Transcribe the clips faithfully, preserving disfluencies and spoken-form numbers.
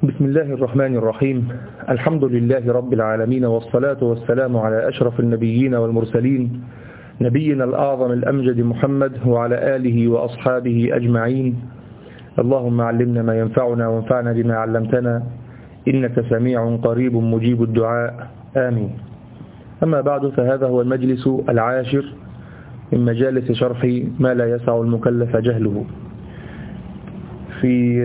بسم الله الرحمن الرحيم. الحمد لله رب العالمين، والصلاة والسلام على أشرف النبيين والمرسلين، نبينا الأعظم الأمجد محمد وعلى آله وأصحابه أجمعين. اللهم علمنا ما ينفعنا وانفعنا بما علمتنا، إنك سميع قريب مجيب الدعاء، آمين. أما بعد، فهذا هو المجلس العاشر من مجالس شرح ما لا يسع المكلف جهله. في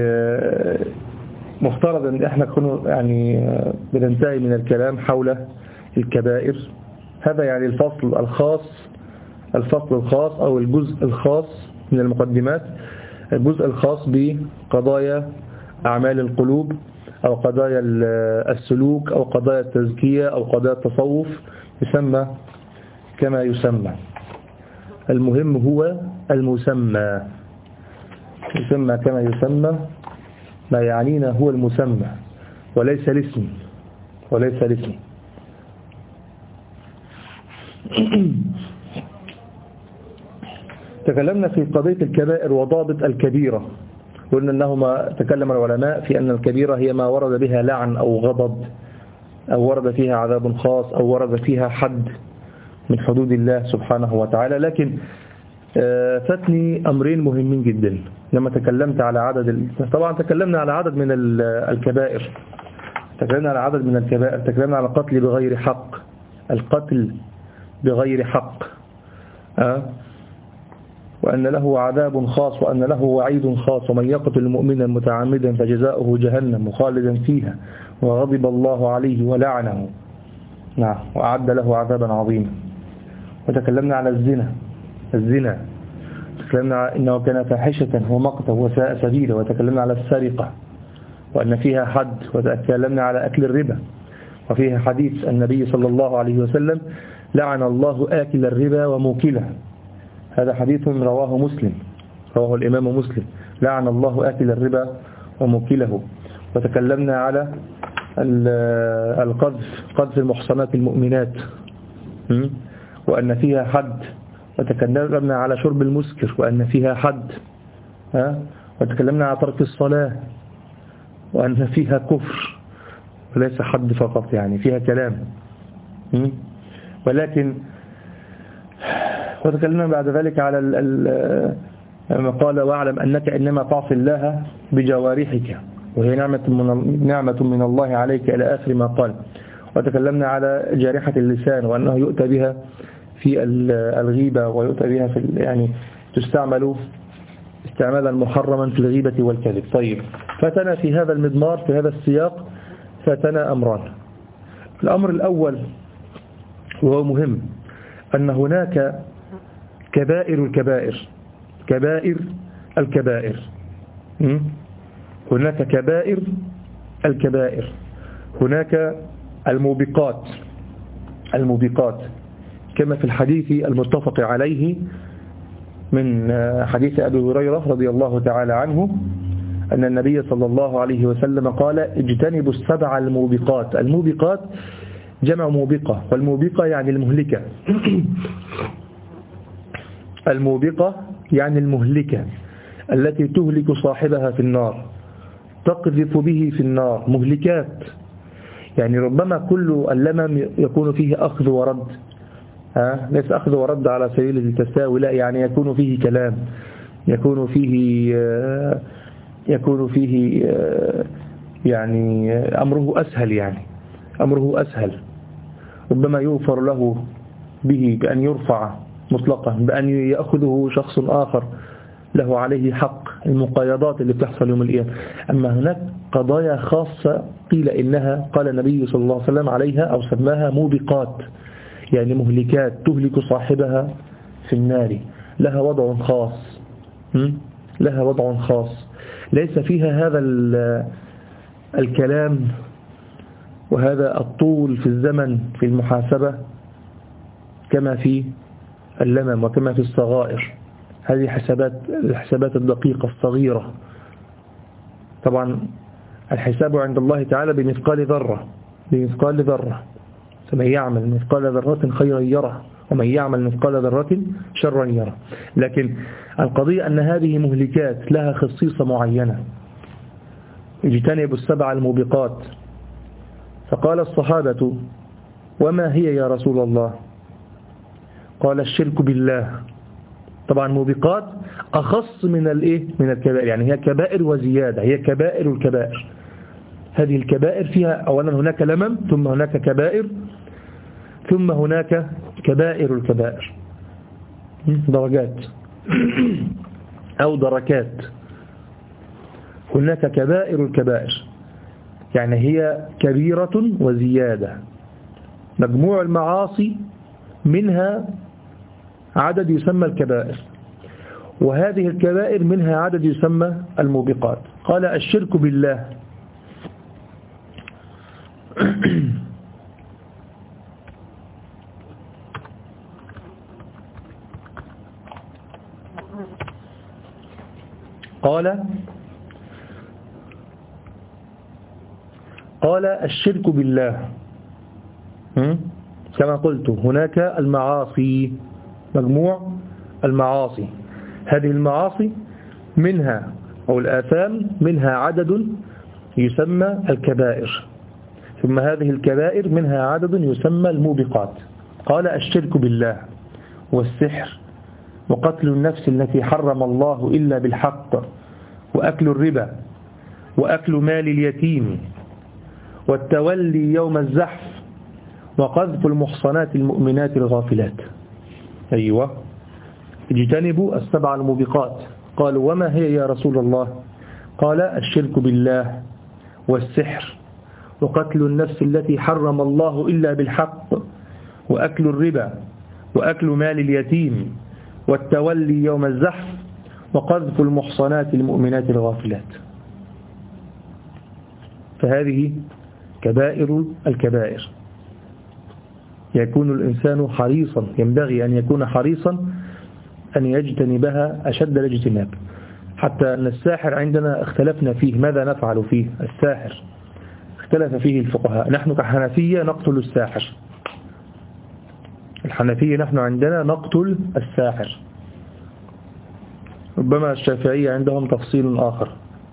مفترض أن احنا نكون يعني بننتهي من الكلام حول الكبائر. هذا يعني الفصل الخاص الفصل الخاص أو الجزء الخاص من المقدمات، الجزء الخاص بقضايا أعمال القلوب أو قضايا السلوك أو قضايا التزكية أو قضايا التصوف، يسمى كما يسمى. المهم هو المسمى، يسمى كما يسمى. ما يعنينا هو المسمى وليس الاسم، وليس الاسم. تكلمنا في قضية الكبائر وضابط الكبيرة، قلنا أنهما تكلم العلماء في أن الكبيرة هي ما ورد بها لعن أو غضب، أو ورد فيها عذاب خاص، أو ورد فيها حد من حدود الله سبحانه وتعالى. لكن فاتني أمرين مهمين جدا لما تكلمت على عدد ال... طبعا تكلمنا على عدد من الكبائر، تكلمنا على عدد من الكبائر تكلمنا على القتل بغير حق، القتل بغير حق، أه؟ وأن له عذاب خاص وأن له وعيد خاص، ومن يقتل مؤمنا متعمدا فجزاؤه جهنم خالدا فيها وغضب الله عليه ولعنه، نعم، وأعد له عذابا عظيما. وتكلمنا على الزنا الزنا تكلمنا على إنه كان فاحشة ومقتا وساء سبيلا. وتكلمنا على السرقة وأن فيها حد. وتكلمنا على أكل الربا وفيها حديث النبي صلى الله عليه وسلم: لعن الله آكل الربا وموكله. هذا حديث رواه مسلم، رواه الإمام مسلم: لعن الله آكل الربا وموكله. وتكلمنا على القذف، قذف المحصنات المؤمنات، وأن فيها حد. وتكلمنا على شرب المسكر وأن فيها حد. ها؟ وتكلمنا على ترك الصلاة وأن فيها كفر وليس حد فقط، يعني فيها كلام. ولكن وتكلمنا بعد ذلك على ما قال: واعلم أنك إنما تعصي الله بجوارحك وهي نعمة من, نعمة من الله عليك إلى آخر ما قال. وتكلمنا على جارحة اللسان وأنه يؤتى بها في الغيبة ويؤتى بها في يعني تستعمل استعمالا محرما في الغيبة والكذب. طيب، فاتنا في هذا المضمار، في هذا السياق، فاتنا أمران. الأمر الأول وهو مهم، أن هناك كبائر الكبائر، كبائر الكبائر هناك كبائر الكبائر هناك الموبقات الموبقات كما في الحديث المتفق عليه من حديث أبي هريرة رضي الله تعالى عنه أن النبي صلى الله عليه وسلم قال: اجتنبوا السبع الموبقات. الموبقات جمع موبقة، والموبقة يعني المهلكة. الموبقة يعني المهلكة التي تهلك صاحبها في النار، تقذف به في النار. مهلكات يعني ربما كل اللمم يكون فيه أخذ ورد، ها؟ ليس أخذ ورد على سبيل التساوي، لا، يعني يكون فيه كلام، يكون فيه يكون فيه يعني أمره أسهل، يعني أمره أسهل. ربما يغفر له به بأن يرفع مطلقا، بأن يأخذه شخص آخر له عليه حق، المقايضات اللي بتحصل يوم القيامة. أما هناك قضايا خاصة قيل إنها، قال النبي صلى الله عليه وسلم عليها أو سماها موبقات، يعني مهلكات تهلك صاحبها في النار، لها وضع خاص، لها وضع خاص ليس فيها هذا الكلام وهذا الطول في الزمن في المحاسبة كما في اللمم وكما في الصغائر. هذه حسابات الحسابات الدقيقة الصغيرة. طبعا الحساب عند الله تعالى بمثقال ذرة، بمثقال ذرة. فمن يعمل مثقال ذرة خيرا يره ومن يعمل مثقال ذرة شرا يره. لكن القضية أن هذه مهلكات لها خصيصة معينة، اجتنبوا السبع الموبقات. فقال الصحابة وما هي يا رسول الله؟ قال الشرك بالله. طبعا موبقات أخص من الإيه؟ من الكبائر، يعني هي كبائر وزيادة، هي كبائر الكبائر. هذه الكبائر فيها أولا هناك لمم، ثم هناك كبائر، ثم هناك كبائر الكبائر، درجات أو دركات. هناك كبائر الكبائر يعني هي كبيرة وزيادة، مجموع المعاصي منها عدد يسمى الكبائر، وهذه الكبائر منها عدد يسمى الموبقات. قال الشرك بالله. قال قال الشرك بالله كما قلت هناك المعاصي، مجموع المعاصي، هذه المعاصي منها أو الآثام منها عدد يسمى الكبائر، ثم هذه الكبائر منها عدد يسمى الموبقات. قال الشرك بالله والسحر وقتل النفس التي حرم الله إلا بالحق وأكل الربا وأكل مال اليتيم والتولي يوم الزحف وقذف المحصنات المؤمنات الغافلات. أيوة، اجتنبوا السبع الموبقات. قالوا وما هي يا رسول الله؟ قال الشرك بالله والسحر وقتل النفس التي حرم الله إلا بالحق وأكل الربا وأكل مال اليتيم والتولي يوم الزحف وقذف المحصنات المؤمنات الغافلات. فهذه كبائر الكبائر، يكون الإنسان حريصا، ينبغي أن يكون حريصا أن يجتنبها أشد الاجتناب. حتى أن الساحر عندنا اختلفنا فيه، ماذا نفعل فيه؟ الساحر اختلف فيه الفقهاء. نحن كحنفية نقتل الساحر، الحنفية نحن عندنا نقتل الساحر، ربما الشافعية عندهم تفصيل آخر.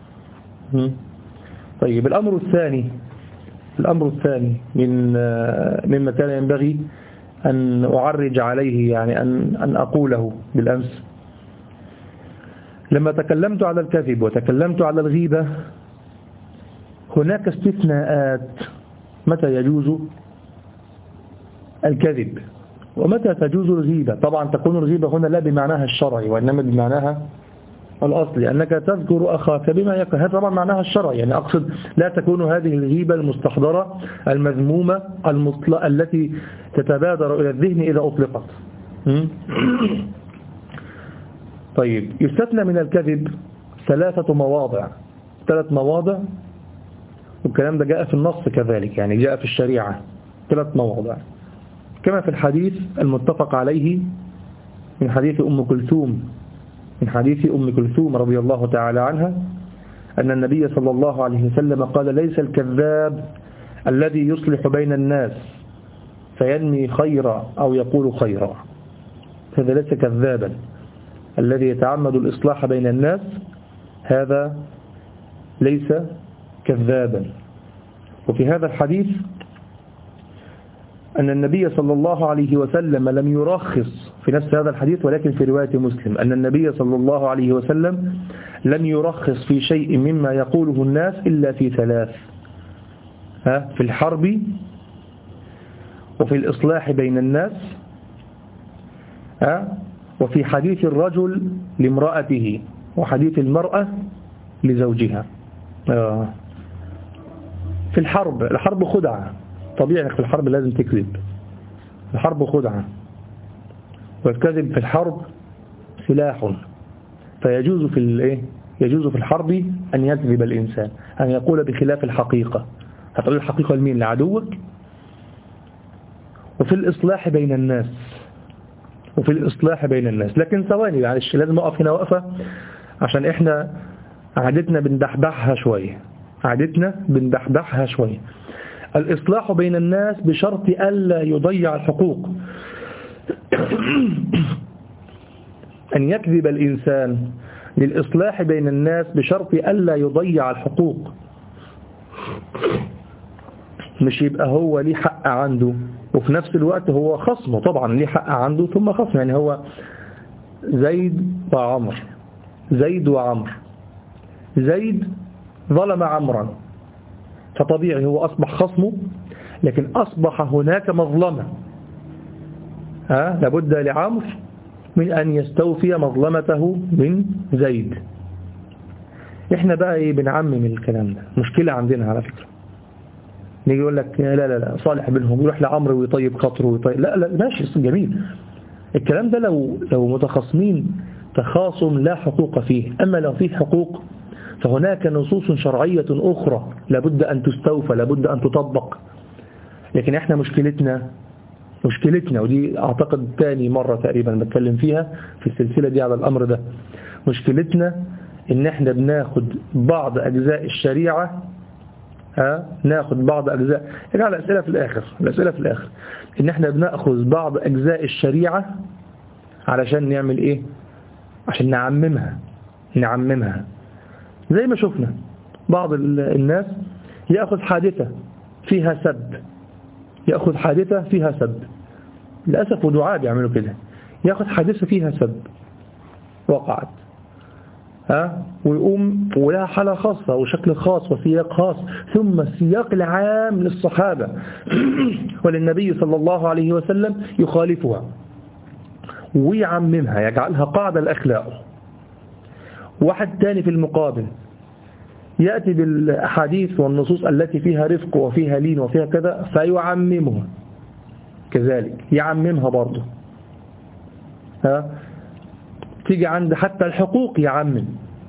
طيب الأمر الثاني الأمر الثاني من مما كان ينبغي أن أعرج عليه، يعني أن أن أقوله بالأمس لما تكلمت على الكذب وتكلمت على الغيبة، هناك استثناءات متى يجوز الكذب ومتى تجوز الغيبة. طبعا تكون الغيبة هنا لا بمعناها الشرعي وإنما بمعناها الأصلي، أنك تذكر أخاك بما يكره، هذا طبعا معناها الشرعي. يعني أقصد لا تكون هذه الغيبة المستحضرة المذمومة المطلقة التي تتبادر إلى الذهن إذا أطلقت. طيب يستثنى من الكذب ثلاثة مواضع، ثلاث مواضع، والكلام ده جاء في النص كذلك، يعني جاء في الشريعة ثلاث مواضع كما في الحديث المتفق عليه من حديث أم كلثوم من حديث أم كلثوم رضي الله تعالى عنها أن النبي صلى الله عليه وسلم قال ليس الكذاب الذي يصلح بين الناس فينمي خيرا أو يقول خيرا، هذا ليس كذابا. الذي يتعمد الإصلاح بين الناس هذا ليس كذابا. وفي هذا الحديث أن النبي صلى الله عليه وسلم لم يرخص في نفس هذا الحديث، ولكن في رواية مسلم أن النبي صلى الله عليه وسلم لم يرخص في شيء مما يقوله الناس إلا في ثلاث، ها في الحرب وفي الإصلاح بين الناس، ها وفي حديث الرجل لامرأته وحديث المرأة لزوجها. آه. في الحرب، الحرب خدعة، طبيعي في الحرب لازم تكذب، الحرب خدعة، والكذب في الحرب سلاح، فيجوز في الايه يجوز في الحرب أن يكذب الإنسان، أن يقول بخلاف الحقيقة. هتقول الحقيقة لمين؟ لعدوك. وفي الإصلاح بين الناس وفي الإصلاح بين الناس لكن ثواني معلش، لازم أقف هنا وقفة عشان إحنا عادتنا بندحدحها شوية عادتنا بندحدحها شوية الإصلاح بين الناس بشرط ألا يضيع الحقوق. أن يكذب الإنسان للإصلاح بين الناس بشرط ألا يضيع الحقوق، مش يبقى هو ليه حق عنده وفي نفس الوقت هو خصمه طبعا ليه حق عنده ثم خصمه. يعني هو زيد وعمر، زيد وعمر، زيد ظلم عمرا، فطبيعي هو أصبح خصمه، لكن أصبح هناك مظلمة، ها لابد لعمر من أن يستوفي مظلمته من زيد. احنا بقى ايه بنعمم الكلام ده، مشكلة عندنا على فكرة. نيجي يقول لك لا لا لا صالح بينهم، يروح لعمرو ويطيب خاطره ويطيب، لا لا ماشي جميل الكلام ده لو لو متخاصمين تخاصم لا حقوق فيه. أما لو فيه حقوق فهناك نصوص شرعية أخرى لابد أن تستوفى، لابد أن تطبق. لكن احنا مشكلتنا مشكلتنا ودي أعتقد تاني مرة تقريبا بتكلم فيها في السلسلة دي على الأمر ده، مشكلتنا إن احنا بناخد بعض أجزاء الشريعة، ها ناخد بعض أجزاء، يعني على الأسئلة في الآخر الأسئلة في الآخر إن احنا بناخذ بعض أجزاء الشريعة علشان نعمل إيه؟ عشان نعممها نعممها زي ما شفنا بعض الناس يأخذ حادثة فيها سب، يأخذ حادثة فيها سب، للأسف ودعاء بيعملوا كده، يأخذ حادثة فيها سب وقعت، ها ويقوم ولها حالة خاصة وشكل خاص وسياق خاص، ثم السياق العام للصحابة وللنبي صلى الله عليه وسلم يخالفها ويعممها يجعلها قاعدة الأخلاق. واحد تاني في المقابل يأتي بالأحاديث والنصوص التي فيها رفق وفيها لين وفيها كذا فيعممها كذلك، يعممها برضه، ها تيجي عند حتى الحقوق يعمم،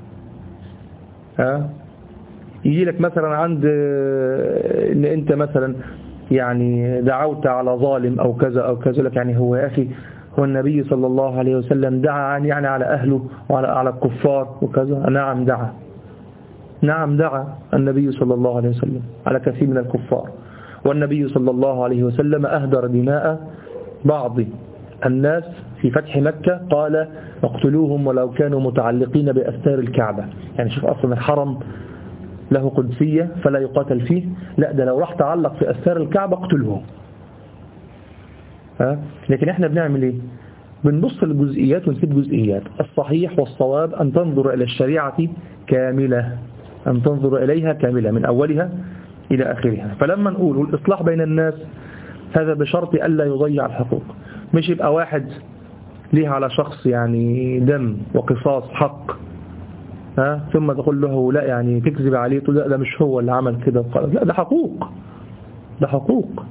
ها يجي لك مثلا عند ان انت مثلا يعني دعوت على ظالم او كذا او كذا، لك يعني هو يا اخي هو النبي صلى الله عليه وسلم دعا يعني على اهله وعلى على الكفار وكذا؟ نعم دعا، نعم دعا النبي صلى الله عليه وسلم على كثير من الكفار، والنبي صلى الله عليه وسلم أهدر دماء بعض الناس في فتح مكة، قال اقتلوهم ولو كانوا متعلقين بأستار الكعبة. يعني شوف أصلا الحرم له قدسية فلا يقاتل فيه، لا ده لو راح تعلق في أستار الكعبة اقتلوه. ها؟ لكن احنا بنعمل ايه؟ بنبص للجزئيات ونسيب جزئيات. الصحيح والصواب أن تنظر إلى الشريعة كاملة، أن تنظر إليها كاملة من أولها إلى آخرها. فلما نقول الإصلاح بين الناس هذا بشرط ألا يضيع الحقوق، مش يبقى واحد ليه على شخص يعني دم وقصاص حق، ها ثم تقول له لا يعني تكذب عليه تقول لا ده مش هو اللي عمل كده، لا ده حقوق، ده حقوق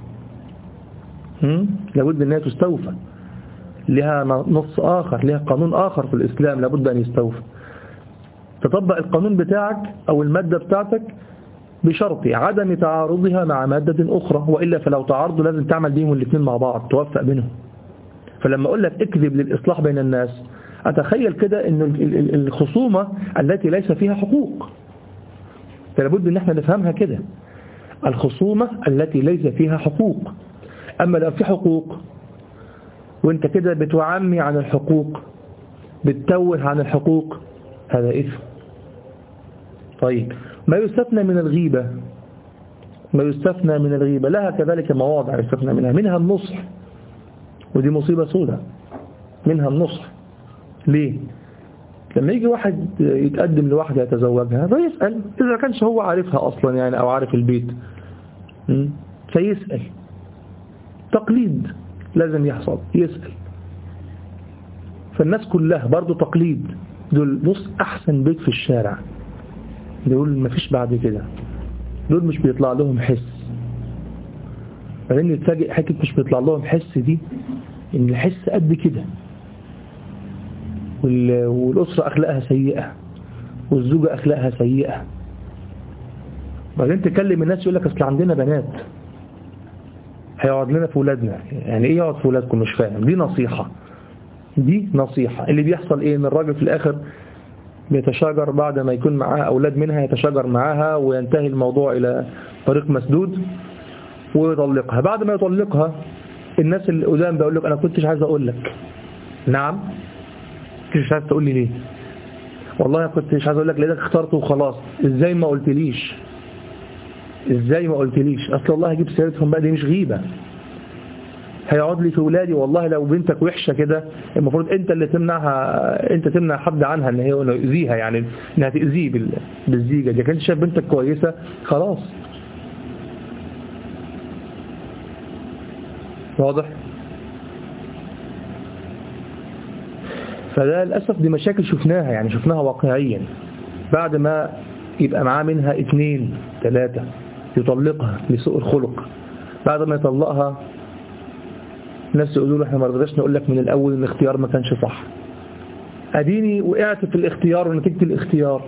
لابد أنها تستوفى، لها نص آخر، لها قانون آخر في الإسلام لابد أن يستوفى. تطبق القانون بتاعك أو المادة بتاعتك بشرط عدم تعارضها مع مادة أخرى، وإلا فلو تعارضوا لازم تعمل بيهم الاثنين مع بعض توفق بينهم. فلما أقول لك اكذب للإصلاح بين الناس، أتخيل كده أن الخصومة التي ليس فيها حقوق، فلابد أن احنا نفهمها كده، الخصومة التي ليس فيها حقوق. أما لو في حقوق وانت كده بتعمي عن الحقوق، بتتوه عن الحقوق، هذا إثم. طيب ما يستثنى من الغيبة، ما يستثنى من الغيبة لها كذلك مواضع يستثنى منها، منها النصح، ودي مصيبة سودة، منها النصح. ليه؟ لما يجي واحد يتقدم لواحدة يتزوجها فيسأل إذا كانش هو عارفها أصلا يعني أو عارف البيت، فيسأل تقليد لازم يحصل، يسأل. فالناس كلها برضو تقليد، دول بص أحسن بيت في الشارع، دول ما فيش بعد كده، دول مش بيطلع لهم حس. بعدين يتفاجئ حكي مش بيطلع لهم حس دي، ان الحس قد كده، والأسرة أخلاقها سيئة والزوجة أخلاقها سيئة. بعدين تكلم الناس يقول لك أصل عندنا بنات هيقعد لنا في ولادنا، يعني إيه يقعد في ولادكم؟ مش فاهم. دي نصيحة، دي نصيحة. اللي بيحصل إيه؟ إن الراجل في الآخر بيتشاجر بعد ما يكون معاها أولاد منها، يتشاجر معاها وينتهي الموضوع إلى طريق مسدود ويطلقها. بعد ما يطلقها الناس اللي قدام بيقول لك أنا كنتش عايز أقول لك. نعم كنتش عايز تقول لي ليه؟ والله كنتش عايز أقول لك لأنك اخترته وخلاص. إزاي ما قلتليش؟ ازاي ما قلتليش؟ اصل والله هجيب سيرتهم بقى، دي مش غيبة. هيقعد لي في ولادي والله لو بنتك وحشة كده المفروض انت اللي تمنعها، انت تمنع حد عنها ان هي يؤذيها، يعني انها تأذيه بالزيجة دي. كنت شايف بنتك كويسة خلاص. واضح؟ فده للأسف دي مشاكل شفناها، يعني شفناها واقعيا. بعد ما يبقى معاه منها اثنين ثلاثة يطلقها لسوء الخلق، بعد ما يطلقها الناس يقولوا له احنا ما رضيناش نقول لك من الأول ان الاختيار ما كانش صح، اديني وقعت في الاختيار ونتيجة الاختيار.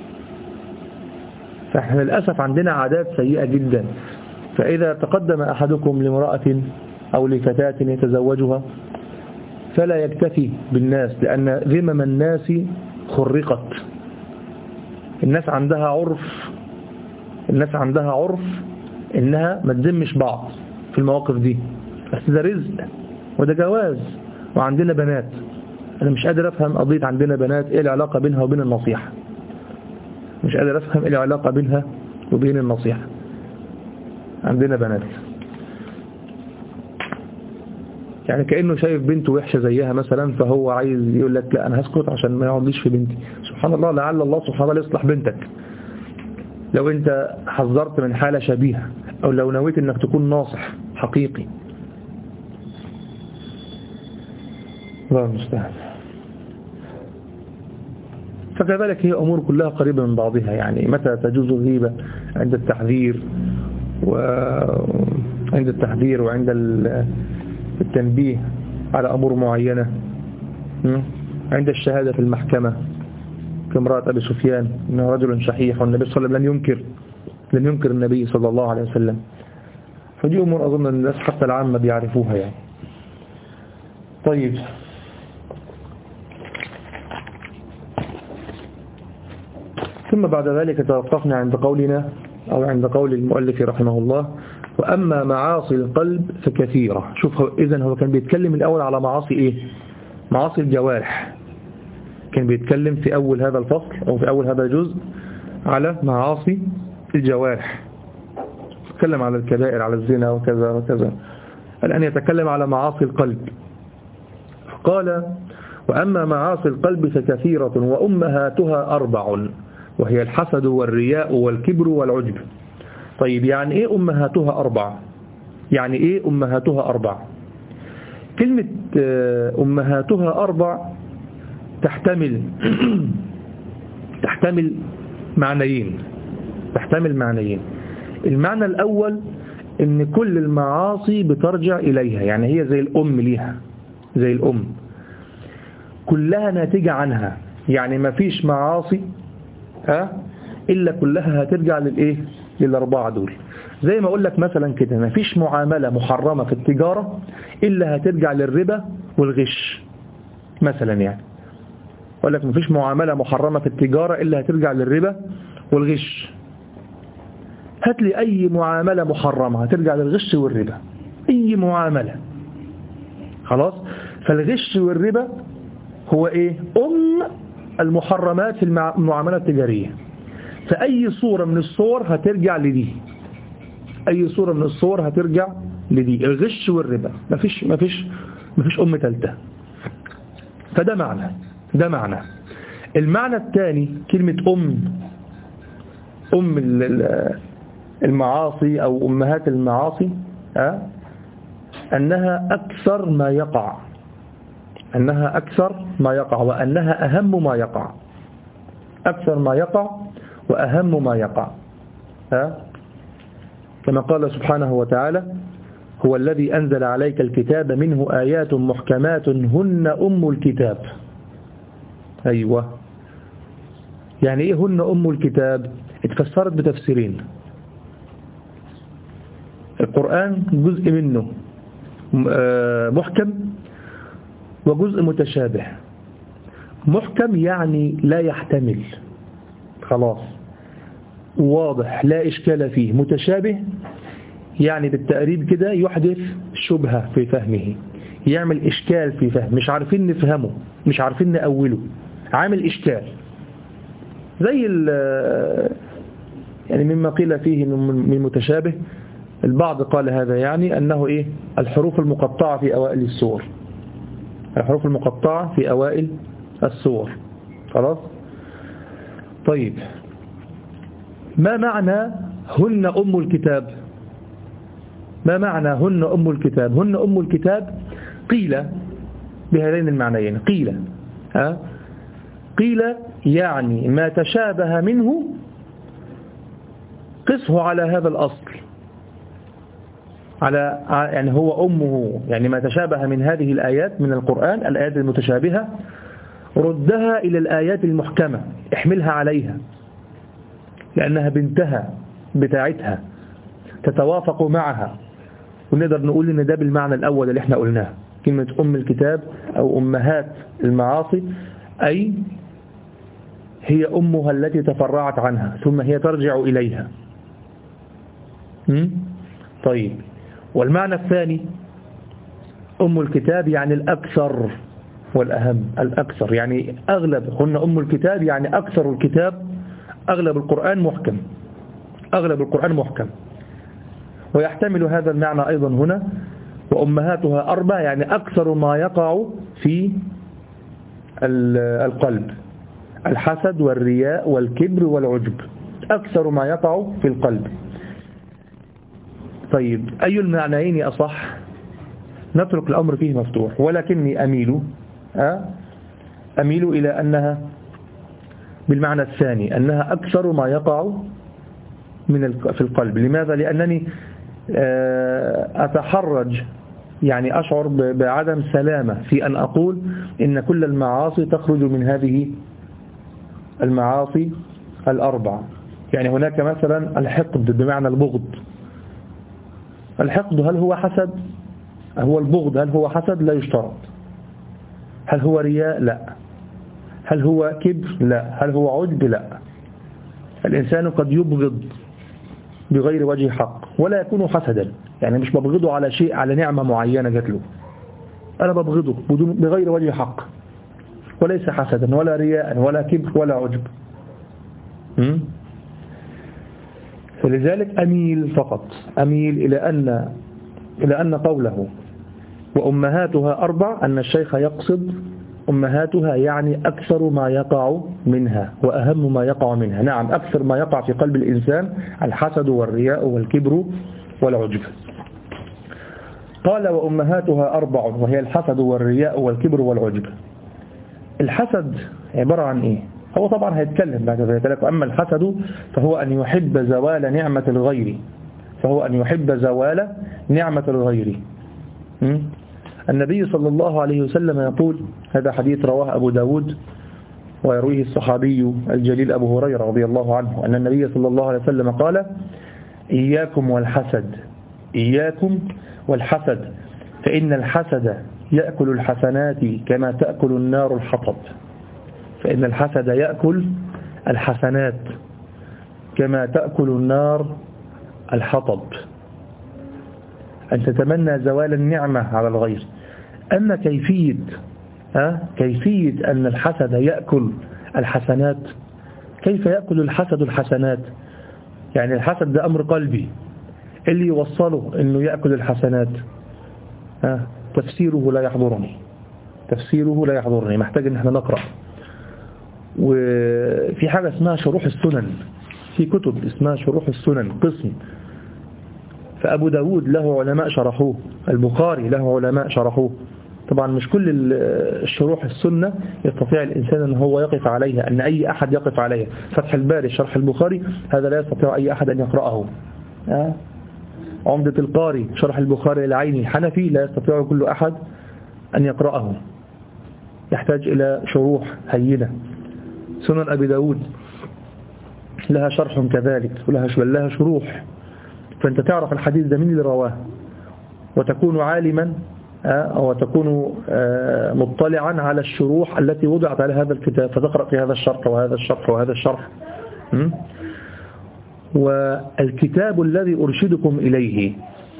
فاحنا للأسف عندنا عادات سيئة جدا. فإذا تقدم أحدكم لامرأة أو لفتاة يتزوجها فلا يكتفي بالناس، لأن ذمم الناس خرقت. الناس عندها عرف الناس عندها عرف إنها ما تذمش بعض في المواقف دي، بس ده رزق وده جواز. وعندنا بنات، أنا مش قادر أفهم قضية عندنا بنات إيه العلاقة بينها وبين النصيحة. مش قادر أفهم إيه العلاقة بينها وبين النصيحة. عندنا بنات يعني كأنه شايف بنته وحشة زيها مثلا، فهو عايز يقول لك لا أنا هسكت عشان ما يقعدليش في بنتي. سبحان الله، لعل الله سبحانه وتعالى يصلح بنتك. لو أنت حذرت من حالة شبيهة، أو لو نويت أنك تكون ناصح حقيقي. الله المستعان. فكذلك هي أمور كلها قريبة من بعضها. يعني متى تجوز الغيبة؟ عند التحذير وعند التحذير وعند التنبيه على أمور معينة، عند الشهادة في المحكمة كامرأة أبي سفيان إنه رجل شحيح والنبي صلى الله عليه وسلم لم ينكر لم ينكر النبي صلى الله عليه وسلم. فدي أمور أظن الناس حتى العامة بيعرفوها يعني. طيب، ثم بعد ذلك توقفنا عند قولنا أو عند قول المؤلف رحمه الله: وأما معاصي القلب فكثيرة. شوف، إذن هو كان بيتكلم الأول على معاصي إيه؟ معاصي الجوارح. كان بيتكلم في أول هذا الفصل أو في أول هذا الجزء على معاصي الجوارح، يتكلم على الكبائر، على الزنا وكذا وكذا. الآن يتكلم على معاصي القلب. قال: وأما معاصي القلب فكثيرة وأمهاتها أربع، وهي الحسد والرياء والكبر والعجب. طيب، يعني إيه أمهاتها أربع؟ يعني إيه أمهاتها أربع؟ كلمة أمهاتها أربع تحتمل تحتمل معنيين تحتمل معنيين المعنى الأول إن كل المعاصي بترجع إليها، يعني هي زي الأم ليها، زي الأم كلها ناتجة عنها. يعني ما فيش معاصي ها إلا كلها هترجع للإيه؟ للأربعة دول. زي ما أقول لك مثلا كده، ما فيش معاملة محرمة في التجارة إلا هترجع للربا والغش مثلا. يعني أقول لك ما فيش معاملة محرمة في التجارة إلا هترجع للربا والغش. هات لي أي معاملة محرمة هترجع للغش والربا، أي معاملة. خلاص. فالغش والربا هو إيه؟ أم المحرمات في المعاملة التجارية. فأي صورة من الصور هترجع لدي، أي صورة من الصور هترجع لدي، الغش والربا. مفيش مفيش مفيش أم ثالثة. فده معنى ده معنى المعنى الثاني كلمة أم أم المعاصي أو أمهات المعاصي أه؟ أنها أكثر ما يقع أنها أكثر ما يقع وأنها أهم ما يقع أكثر ما يقع وأهم ما يقع أه؟ كما قال سبحانه وتعالى: هو الذي أنزل عليك الكتاب منه آيات محكمات هن أم الكتاب. أيوة، يعني إيه هن أم الكتاب؟ اتفسرت بتفسيرين. القرآن جزء منه محكم وجزء متشابه. محكم يعني لا يحتمل، خلاص واضح لا إشكال فيه. متشابه يعني بالتقريب كده يحدث شبهة في فهمه، يعمل إشكال في فهم، مش عارفين نفهمه، مش عارفين نأوله، عامل إشكال. زي يعني مما قيل فيه من متشابه. البعض قال هذا يعني أنه إيه الحروف المقطعة في أوائل السور، الحروف المقطعة في أوائل السور. خلاص. طيب ما معنى هن أم الكتاب؟ ما معنى هن أم الكتاب؟ هن أم الكتاب قيل بهذين المعنيين. قيل ها قيل يعني ما تشابه منه قسه على هذا الأصل، على يعني هو أمه، يعني ما تشابه من هذه الآيات من القرآن، الآيات المتشابهة ردها إلى الآيات المحكمة، احملها عليها لأنها بنتها بتاعتها تتوافق معها. ونقدر نقول إن ده بالمعنى الأول اللي احنا قلناه، كلمة أم الكتاب أو أمهات المعاصي، أي هي أمها التي تفرعت عنها ثم هي ترجع إليها. طيب والمعنى الثاني أم الكتاب يعني الأكثر والأهم، الأكثر يعني أغلب، هن أم الكتاب يعني أكثر الكتاب، أغلب القرآن محكم، أغلب القرآن محكم. ويحتمل هذا المعنى أيضا هنا وأمهاتها أربع يعني أكثر ما يقع في القلب، الحسد والرياء والكبر والعجب، أكثر ما يقع في القلب. طيب أي المعنيين أصح؟ نترك الأمر فيه مفتوح، ولكني أميل أميل إلى أنها بالمعنى الثاني، أنها أكثر ما يقع من في القلب. لماذا؟ لأنني أتحرج، يعني أشعر بعدم سلامة في أن أقول إن كل المعاصي تخرج من هذه المعاصي الأربع. يعني هناك مثلا الحقد بمعنى البغض. الحقد هل هو حسد؟ هو البغض هل هو حسد؟ لا يشترط. هل هو رياء؟ لا. هل هو كبر؟ لا. هل هو عجب؟ لا. الإنسان قد يبغض بغير وجه حق ولا يكون حسدا، يعني مش ببغضه على شيء، على نعمة معينة جات له، أنا ببغضه بغير وجه حق، وليس حسدا ولا رياء ولا كبر ولا عجب. م? فلذلك أميل فقط، أميل إلى أن إلى أن قوله وأمهاتها أربع أن الشيخ يقصد أمهاتها يعني أكثر ما يقع منها وأهم ما يقع منها. نعم، أكثر ما يقع في قلب الإنسان الحسد والرياء والكبر والعجب. قال وأمهاتها أربع وهي الحسد والرياء والكبر والعجب. الحسد عبارة عن إيه؟ هو طبعا هيتكلم بعد ذلك. أما الحسد فهو أن يحب زوال نعمة الغير، فهو أن يحب زوال نعمة الغير. م? النبي صلى الله عليه وسلم يقول، هذا حديث رواه أبو داود ويرويه الصحابي الجليل أبو هريرة رضي الله عنه، أن النبي صلى الله عليه وسلم قال إياكم والحسد، إياكم والحسد فإن الحسد يأكل الحسنات كما تأكل النار الحطب. فإن الحسد يأكل الحسنات كما تأكل النار الحطب. أن تتمنى زوال النعمة على الغير. أما كيفية أه؟ كيفية أن الحسد يأكل الحسنات، كيف يأكل الحسد الحسنات؟ يعني الحسد ده أمر قلبي، اللي يوصله أنه يأكل الحسنات أه؟ تفسيره لا يحضرني، تفسيره لا يحضرني، محتاج أن احنا نقرأ. وفي حاجة اسمها شروح السنن، في كتب اسمها شروح السنن قسم، فأبو داود له علماء شرحوه، البخاري له علماء شرحوه. طبعا مش كل الشروح السنة يستطيع الإنسان أن هو يقف عليها، أن أي أحد يقف عليها. فتح الباري شرح البخاري هذا لا يستطيع أي أحد أن يقرأه. أه؟ عمدة القاري شرح البخاري العيني الحنفي لا يستطيع كل أحد أن يقرأه، يحتاج إلى شروح هينة. سنن أبي داود لها شرح كذلك ولها لها شروح، فأنت تعرف الحديث ده من اللي رواه، وتكون عالما أو تكون مطلعا على الشروح التي وضعت على هذا الكتاب، فتقرأ في هذا الشرح وهذا الشرح وهذا الشرح. والكتاب الذي أرشدكم إليه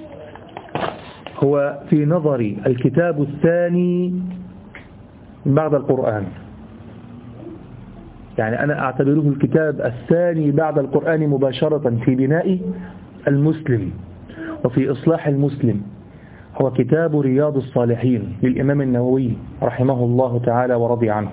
هو في نظري الكتاب الثاني بعد القرآن. يعني أنا أعتبره الكتاب الثاني بعد القرآن مباشرة في بناء المسلم وفي إصلاح المسلم، هو كتاب رياض الصالحين للإمام النووي رحمه الله تعالى ورضي عنه.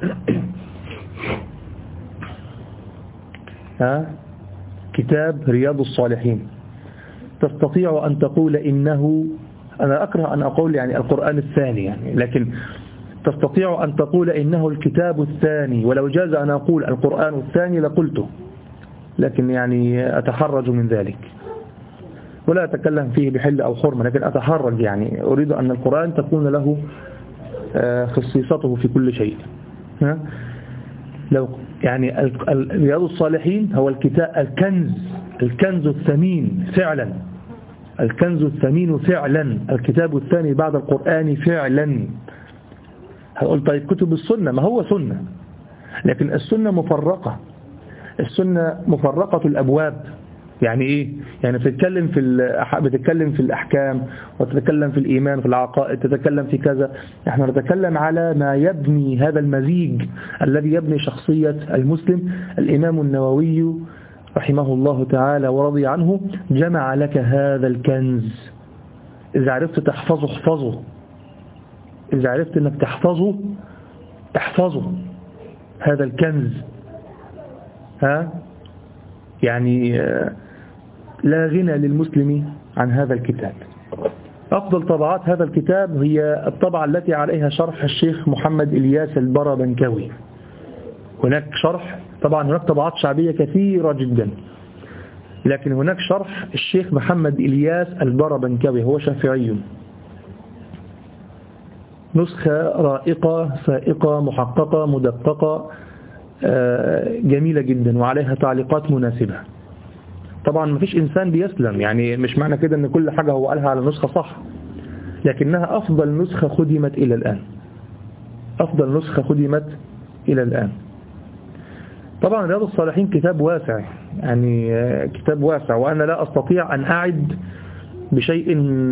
ها؟ كتاب رياض الصالحين. تستطيع أن تقول إنه، أنا أكره أن أقول يعني القرآن الثاني يعني، لكن تستطيع أن تقول إنه الكتاب الثاني، ولو جاز أن أقول القرآن الثاني لقلته، لكن يعني أتحرج من ذلك ولا أتكلم فيه بحل أو حرمة، لكن أتحرج يعني أريد أن القرآن تكون له خصيصته في كل شيء. ها؟ لو يعني رياض الصالحين هو الكتاب الكنز الكنز الثمين فعلا، الكنز الثمين فعلا، الكتاب الثاني بعد القرآن فعلا. هقول طيب كتب السنة، ما هو سنة، لكن السنة مفرقة، السنة مفرقة الأبواب. يعني إيه؟ يعني بتتكلم في بتتكلم في الأحكام، وتتكلم في الإيمان، في العقائد، تتكلم في كذا. احنا نتكلم على ما يبني هذا المزيج الذي يبني شخصية المسلم. الإمام النووي رحمه الله تعالى ورضي عنه جمع لك هذا الكنز. إذا عرفت تحفظه احفظه، إذا عرفت أنك تحفظه احفظه هذا الكنز. ها؟ يعني لا غنى للمسلم عن هذا الكتاب. أفضل طبعات هذا الكتاب هي الطبعة التي عليها شرح الشيخ محمد إلياس البربنكوي. هناك شرح، طبعا هناك طبعات شعبية كثيرة جدا، لكن هناك شرح الشيخ محمد إلياس البربنكوي، هو شافعي، نسخة رائقة فائقة محققة مدققة جميلة جدا، وعليها تعليقات مناسبة. طبعا ما فيش إنسان بيسلم، يعني مش معنى كده أن كل حاجة هو قالها على نسخة صح، لكنها أفضل نسخة خدمت إلى الآن، أفضل نسخة خدمت إلى الآن. طبعا رياض الصالحين كتاب واسع، يعني كتاب واسع، وأنا لا أستطيع أن أعد بشيء،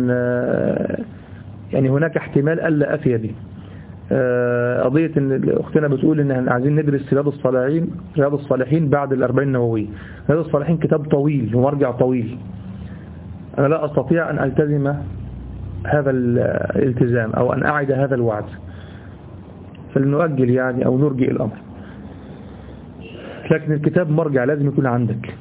يعني هناك احتمال ألا أفي به. قضية ان اختنا بتقول ان احنا عايزين ندرس رياض الصالحين رياض الصالحين بعد الأربعين النووية. رياض الصالحين كتاب طويل ومرجع طويل، أنا لا أستطيع أن ألتزم هذا الالتزام أو أن أعد هذا الوعد، فلنؤجل يعني أو نرجئ الأمر. لكن الكتاب مرجع لازم يكون عندك،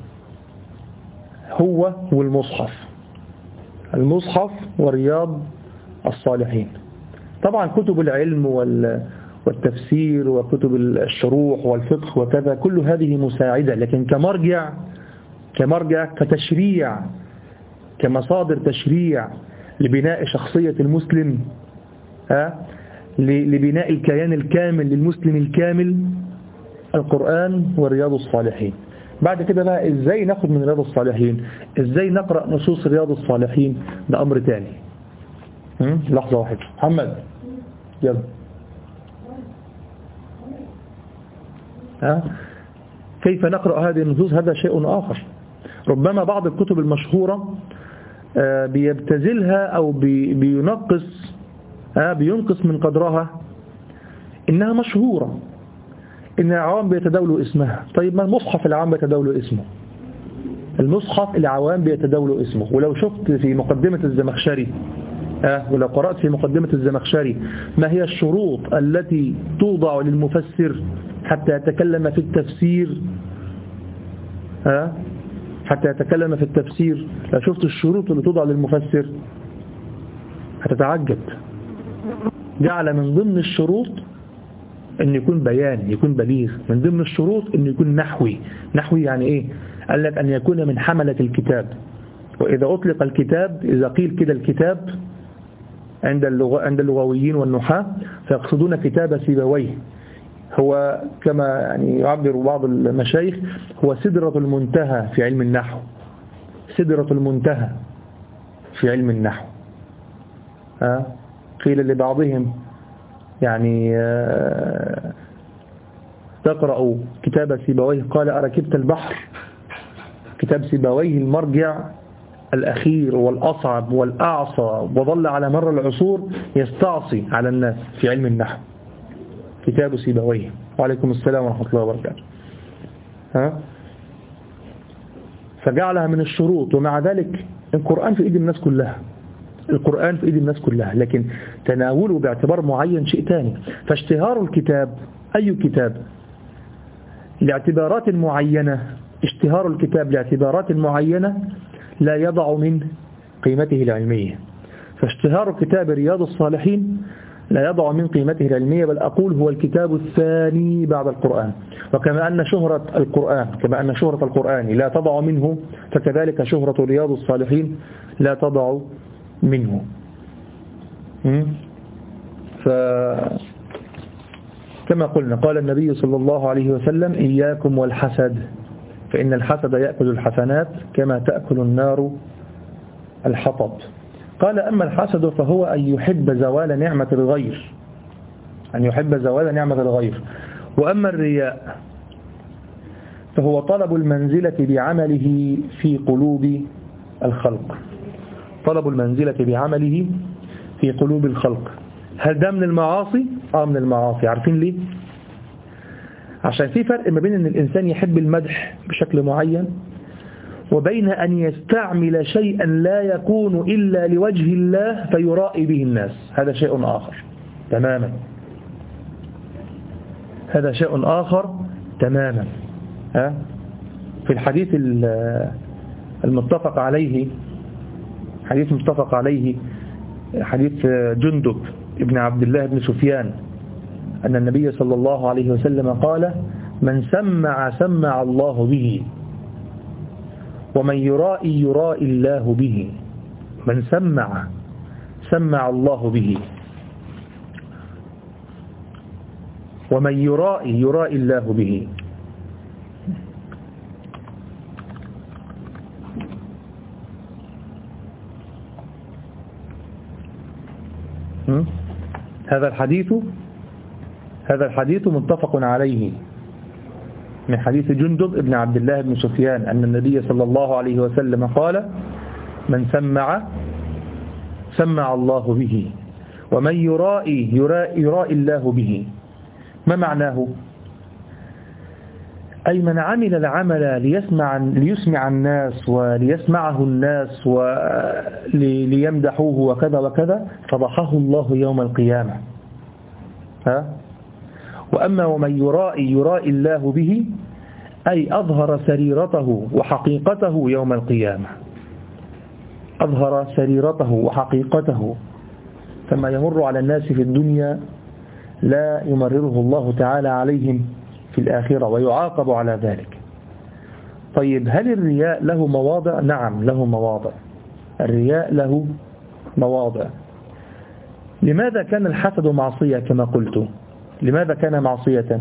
هو والمصحف، المصحف ورياض الصالحين. طبعا كتب العلم والتفسير وكتب الشروح والفقه وكذا، كل هذه مساعدة، لكن كمرجع كمرجع كتشريع، كمصادر تشريع لبناء شخصية المسلم، ها، لبناء الكيان الكامل للمسلم الكامل، القرآن ورياض الصالحين. بعد كده بقى ازاي ناخد من رياض الصالحين، ازاي نقرأ نصوص رياض الصالحين، ده أمر تاني. لحظة واحدة محمد يلا. ها؟ كيف نقرأ هذه النصوص، هذا شيء آخر. ربما بعض الكتب المشهورة بيبتذلها أو بينقص بينقص من قدرها، إنها مشهورة، إن العوام بيتداولوا اسمها. طيب ما المصحف العام بيتداولوا اسمه، المصحف العوام بيتداولوا اسمه. ولو شفت في مقدمة الزمخشري، آه ولو قرأت في مقدمة الزمخشري ما هي الشروط التي توضع للمفسر حتى يتكلم في التفسير، آه حتى يتكلم في التفسير، لو شفت الشروط اللي توضع للمفسر هتتعجب. جعل من ضمن الشروط أن يكون بيان، يكون بليغ. من ضمن الشروط أن يكون نحوي. نحوي يعني إيه؟ قال لك أن يكون من حملة الكتاب. وإذا أطلق الكتاب، إذا قيل كده الكتاب عند اللغة عند اللغويين والنحاة فيقصدون كتاب سيبويه، هو كما يعني يعبر بعض المشايخ هو سدرة المنتهى في علم النحو، سدرة المنتهى في علم النحو. ها؟ قيل لبعضهم يعني تقرأ كتاب سيبويه، قال أركبت البحر. كتاب سيبويه المرجع الأخير والأصعب والأعصى، وظل على مر العصور يستعصي على الناس في علم النحو، كتاب سيبويه. وعليكم السلام ورحمة الله وبركاته. ها؟ فجعلها من الشروط. ومع ذلك القرآن في إيد الناس كلها، القرآن في إيد الناس كلها، لكن تناوله باعتبار معين شيء تاني. فاشتهار الكتاب، أي كتاب، لاعتبارات معينة، اشتهار الكتاب لاعتبارات معينة لا يضع من قيمته العلمية. فاشتهار كتاب رياض الصالحين لا يضع من قيمته العلمية، بل أقول هو الكتاب الثاني بعد القرآن. وكما أن شهرة القرآن كما أن شهرة القرآن لا تضع منه، فكذلك شهرة رياض الصالحين لا تضع منه. فكما قلنا قال النبي صلى الله عليه وسلم: إياكم والحسد، فإن الحسد يأكل الحسنات كما تأكل النار الحطب. قال: أما الحسد فهو أن يحب زوال نعمة الغير، أن يحب زوال نعمة الغير. وأما الرياء فهو طلب المنزلة بعمله في قلوب الخلق، طلب المنزلة بعمله في قلوب الخلق. هل ده من المعاصي؟ آه من المعاصي. عارفين ليه؟ عشان في فرق ما بين أن الإنسان يحب المدح بشكل معين، وبين أن يستعمل شيئا لا يكون إلا لوجه الله فيرائي به الناس. هذا شيء آخر تماما، هذا شيء آخر تماما. ها؟ في الحديث المتفق عليه، حديث متفق عليه حديث جندب ابن عبد الله بن سفيان، أن النبي صلى الله عليه وسلم قال: من سمع سمع الله به، ومن يرائي يرائي الله به. من سمع سمع الله به، ومن يرائي يرائي الله به. هذا الحديث هذا الحديث متفق عليه من حديث جندب ابن عبد الله بن سفيان أن النبي صلى الله عليه وسلم قال: من سمع سمع الله به، ومن يرائي يرائي, يرائي الله به. ما معناه؟ أي من عمل العمل ليسمع, ليسمع الناس وليسمعه الناس وليمدحوه وكذا وكذا، فضحه الله يوم القيامة. ها؟ وأما ومن يرائي يرائي الله به، أي أظهر سريرته وحقيقته يوم القيامة، أظهر سريرته وحقيقته، فما يمر على الناس في الدنيا لا يمرره الله تعالى عليهم في الآخرة ويعاقب على ذلك. طيب، هل الرياء له مواضع؟ نعم له مواضع، الرياء له مواضع. لماذا كان الحسد معصية كما قلت؟ لماذا كان معصية؟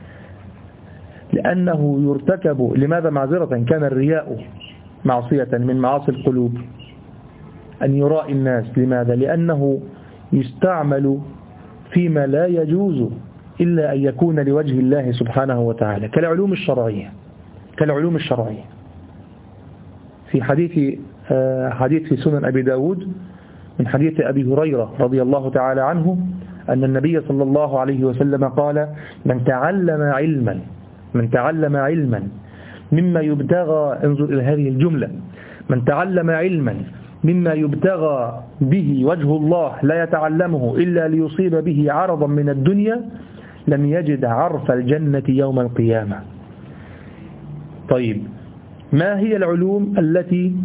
لأنه يرتكب. لماذا معذرة كان الرياء معصية من معاصي القلوب؟ أن يرائي الناس. لماذا؟ لأنه يستعمل فيما لا يجوز إلا أن يكون لوجه الله سبحانه وتعالى، كالعلوم الشرعية كالعلوم الشرعية في حديث حديث في سنن أبي داود من حديث أبي هريرة رضي الله تعالى عنه أن النبي صلى الله عليه وسلم قال: من تعلم علما من تعلم علما مما يبتغى، انظر إلى هذه الجملة، من تعلم علما مما يبتغى به وجه الله لا يتعلمه إلا ليصيب به عرضا من الدنيا، لم يجد عرف الجنة يوم القيامة. طيب، ما هي العلوم التي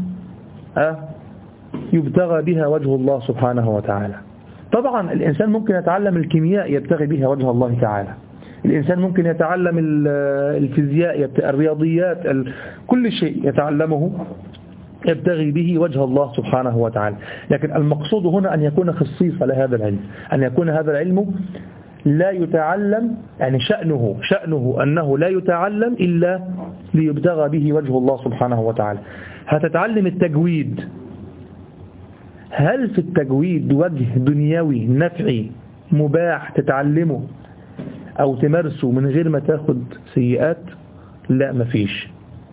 يبتغى بها وجه الله سبحانه وتعالى؟ طبعا الإنسان ممكن يتعلم الكيمياء يبتغي بها وجه الله تعالى، الإنسان ممكن يتعلم الفيزياء، الرياضيات، كل شيء يتعلمه يبتغي به وجه الله سبحانه وتعالى. لكن المقصود هنا أن يكون خصيصة لهذا العلم، أن يكون هذا العلم لا يتعلم، يعني شأنه شأنه أنه لا يتعلم إلا ليبتغى به وجه الله سبحانه وتعالى. هتتعلم التجويد، هل في التجويد وجه دنيوي نفعي مباح تتعلمه أو تمارسه من غير ما تاخد سيئات؟ لا، مفيش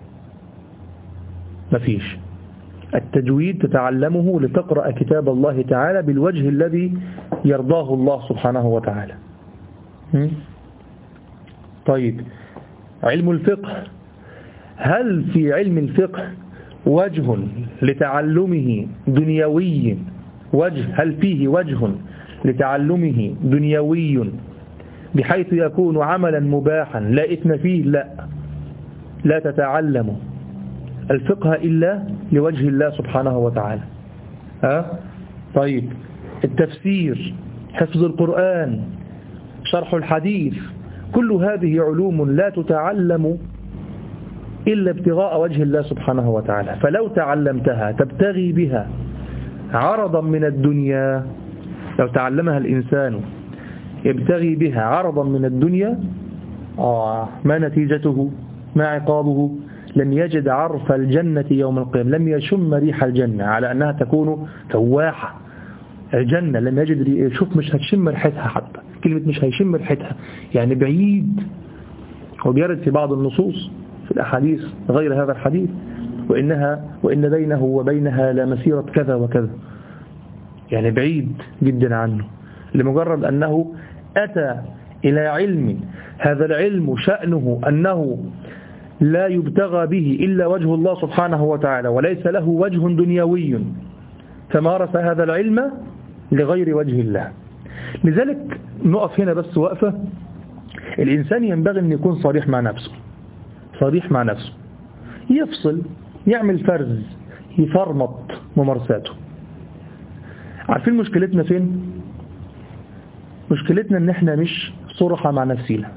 مفيش. التجويد تتعلمه لتقرأ كتاب الله تعالى بالوجه الذي يرضاه الله سبحانه وتعالى. طيب، علم الفقه هل في علم الفقه وجه لتعلمه دنيوي وجه هل فيه وجه لتعلمه دنيوي بحيث يكون عملا مباحا لا إثم فيه؟ لا لا تتعلم الفقه إلا لوجه الله سبحانه وتعالى. ها؟ طيب التفسير، حفظ القرآن، شرح الحديث، كل هذه علوم لا تتعلم إلا ابتغاء وجه الله سبحانه وتعالى. فلو تعلمتها تبتغي بها عرضا من الدنيا، لو تعلمها الإنسان يبتغي بها عرضا من الدنيا، آه ما نتيجته؟ ما عقابه؟ لم يجد عرف الجنة يوم القيامة، لم يشم ريح الجنة، على أنها تكون فواحة. الجنة لم يجد، شوف مش هتشم ريحتها، حتى كلمة مش هيشم ريحتها يعني بعيد. وبيرد في بعض النصوص في الأحاديث غير هذا الحديث وإنها وإن بينه وبينها لمسيرة كذا وكذا، يعني بعيد جدا عنه، لمجرد أنه أتى إلى علم، هذا العلم شأنه أنه لا يبتغى به إلا وجه الله سبحانه وتعالى، وليس له وجه دنيوي، فمارس هذا العلم لغير وجه الله. لذلك نقف هنا بس وقفة. الإنسان ينبغي أن يكون صريح مع نفسه، صريح مع نفسه، يفصل، يعمل فرز، يفرمط ممارساته. عارفين مشكلتنا فين؟ مشكلتنا ان احنا مش صرحة مع نفسينا،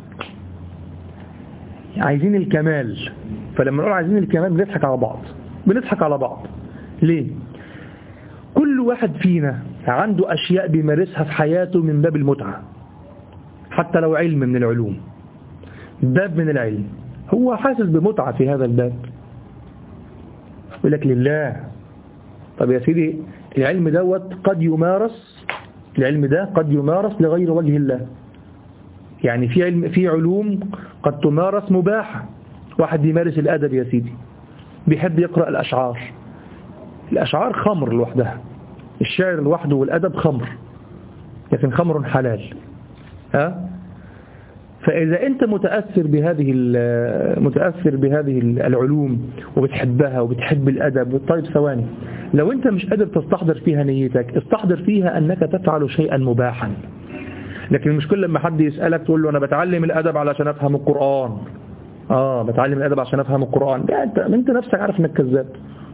عايزين الكمال. فلما نقول عايزين الكمال بنضحك على بعض، بنضحك على بعض ليه؟ كل واحد فينا عنده أشياء بيمارسها في حياته من باب المتعة، حتى لو علم من العلوم، باب من العلم، هو حاسس بمتعة في هذا الباب، يقول لك لله. طب يا سيدي العلم دوت قد يمارس، العلم ده قد يمارس لغير وجه الله. يعني في علم، في علوم قد تمارس مباحة. واحد يمارس الأدب يا سيدي، بيحب يقرأ الأشعار، الأشعار خمر لوحدها، الشعر لوحده والأدب خمر، لكن خمر حلال. ها؟ فإذا أنت متأثر بهذه متأثر بهذه العلوم وبتحبها وبتحب الأدب، طيب ثواني، لو أنت مش قادر تستحضر فيها نيتك، استحضر فيها أنك تفعل شيئا مباحا. لكن مش كل لما حد يسألك تقول له أنا بتعلم الأدب علشان أفهم القرآن. آه بتعلم الأدب عشان أفهم القرآن، لا أنت أنت نفسك عارف أنك كذاب.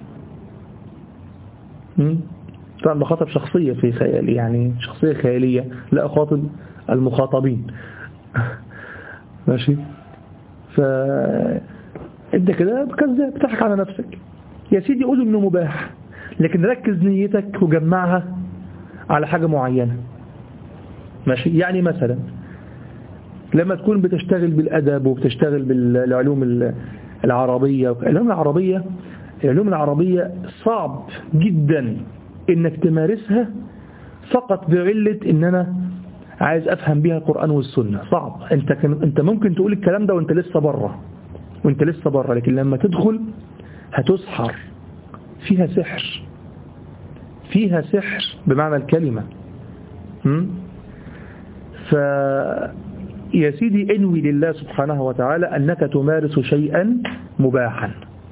طبعا بخاطب شخصية في خيالي، يعني شخصية خيالية، لا أخاطب المخاطبين. ماشي؟ فأنت كده كذاب، بتضحك على نفسك. يا سيدي قول إنه مباح، لكن ركز نيتك وجمعها على حاجة معينة. ماشي؟ يعني مثلا لما تكون بتشتغل بالأدب وبتشتغل بالعلوم العربية، العلوم العربية العلوم العربية صعب جدا إنك تمارسها فقط بعلة إن أنا عايز أفهم بها القرآن والسنة. صعب. أنت أنت ممكن تقول الكلام ده وأنت لسه بره، وأنت لسه بره، لكن لما تدخل هتسحر. فيها سحر، فيها سحر بمعنى الكلمة. فيا سيدي انوي لله سبحانه وتعالى أنك تمارس شيئا مباحا،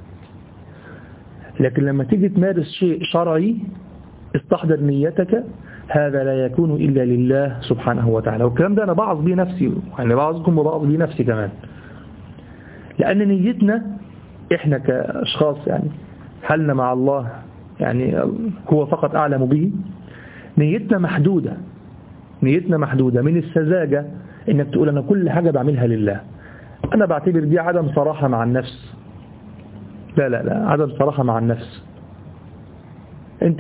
لكن لما تيجي تمارس شيء شرعي استحضر نيتك، هذا لا يكون إلا لله سبحانه وتعالى. والكلام ده أنا بعض بيه نفسي، يعني بعضكم وبعض بيه نفسي كمان، لأن نيتنا إحنا كأشخاص يعني حالنا مع الله يعني هو فقط أعلم به. نيتنا محدودة، نيتنا محدودة. من السذاجة إنك تقول أنا كل حاجة بعملها لله. أنا بعتبر دي عدم صراحة مع النفس. لا لا لا عدم صراحة مع النفس. أنت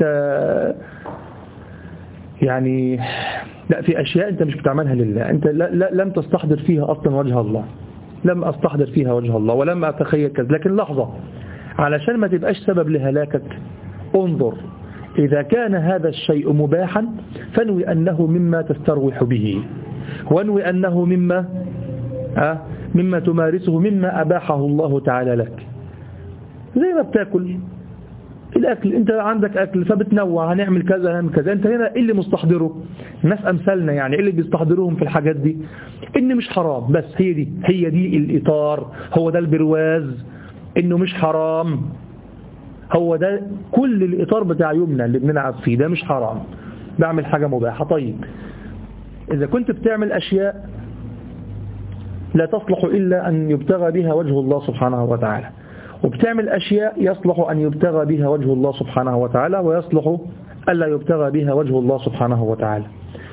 يعني لا، في أشياء أنت مش بتعملها لله، أنت لا لا لم تستحضر فيها أصلا وجه الله، لم أستحضر فيها وجه الله ولم أتخيل كذا. لكن لحظة، علشان ما تبقاش سبب لهلاكك، انظر إذا كان هذا الشيء مباحا فانوي أنه مما تستروح به، وانوي أنه مما أه مما تمارسه، مما أباحه الله تعالى لك. زي ما بتاكل الأكل، أنت عندك أكل فبتنوع، هنعمل كذا هنعمل كذا. أنت هنا إيه اللي مستحضره؟ الناس أمثالنا يعني إيه اللي بيستحضروهم في الحاجات دي؟ إن مش حرام، بس هي دي هي دي الإطار، هو ده البرواز. إنه مش حرام. هو ده كل الإطار بتاع يومنا اللي بنلعب فيه، ده مش حرام، بعمل حاجة مباحة. طيب إذا كنت بتعمل أشياء لا تصلح إلا أن يبتغى بها وجه الله سبحانه وتعالى، وبتعمل أشياء يصلح أن يبتغى بها وجه الله سبحانه وتعالى ويصلح ألا يبتغى بها وجه الله سبحانه وتعالى.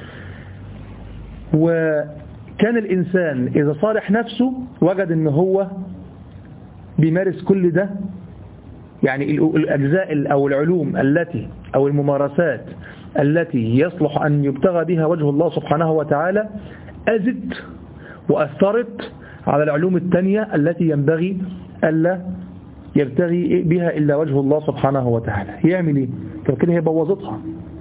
وكان الإنسان إذا صالح نفسه وجد أنه هو بيمارس كل ده، يعني الأجزاء أو العلوم التي أو الممارسات التي يصلح أن يبتغى بها وجه الله سبحانه وتعالى أزد وأثرت على العلوم التانية التي ينبغي ألا يبتغي بها إلا وجه الله سبحانه وتعالى. يعمل إيه؟ كده هي بوظتها،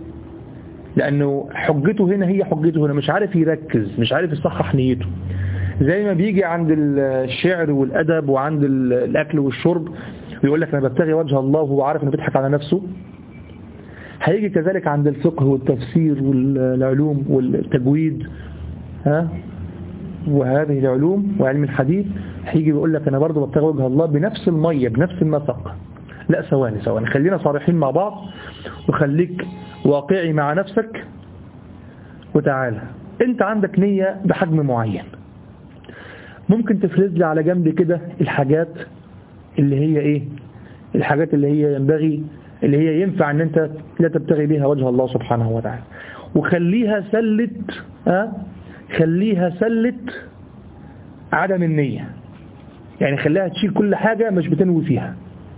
لأنه حجته هنا هي حجته هنا، مش عارف يركز، مش عارف يصحح نيته. زي ما بيجي عند الشعر والأدب وعند الأكل والشرب ويقول لك أنا ببتغي وجه الله وهو عارف أنه بيضحك على نفسه، هيجي كذلك عند الفقه والتفسير والعلوم والتجويد ها وهذه العلوم وعلم الحديث، هيجي بيقول لك أنا برضو ببتغي وجه الله بنفس المية بنفس النسق. لا، ثواني ثواني، خلينا صارحين مع بعض وخليك واقعي مع نفسك. وتعالى انت عندك نية بحجم معين، ممكن تفرز لي على جنب كده الحاجات اللي هي ايه، الحاجات اللي هي ينبغي اللي هي ينفع ان انت لا تبتغي بها وجه الله سبحانه وتعالى، وخليها سلت ها خليها سلت عدم النية، يعني خليها تشيل كل حاجة مش بتنوي فيها،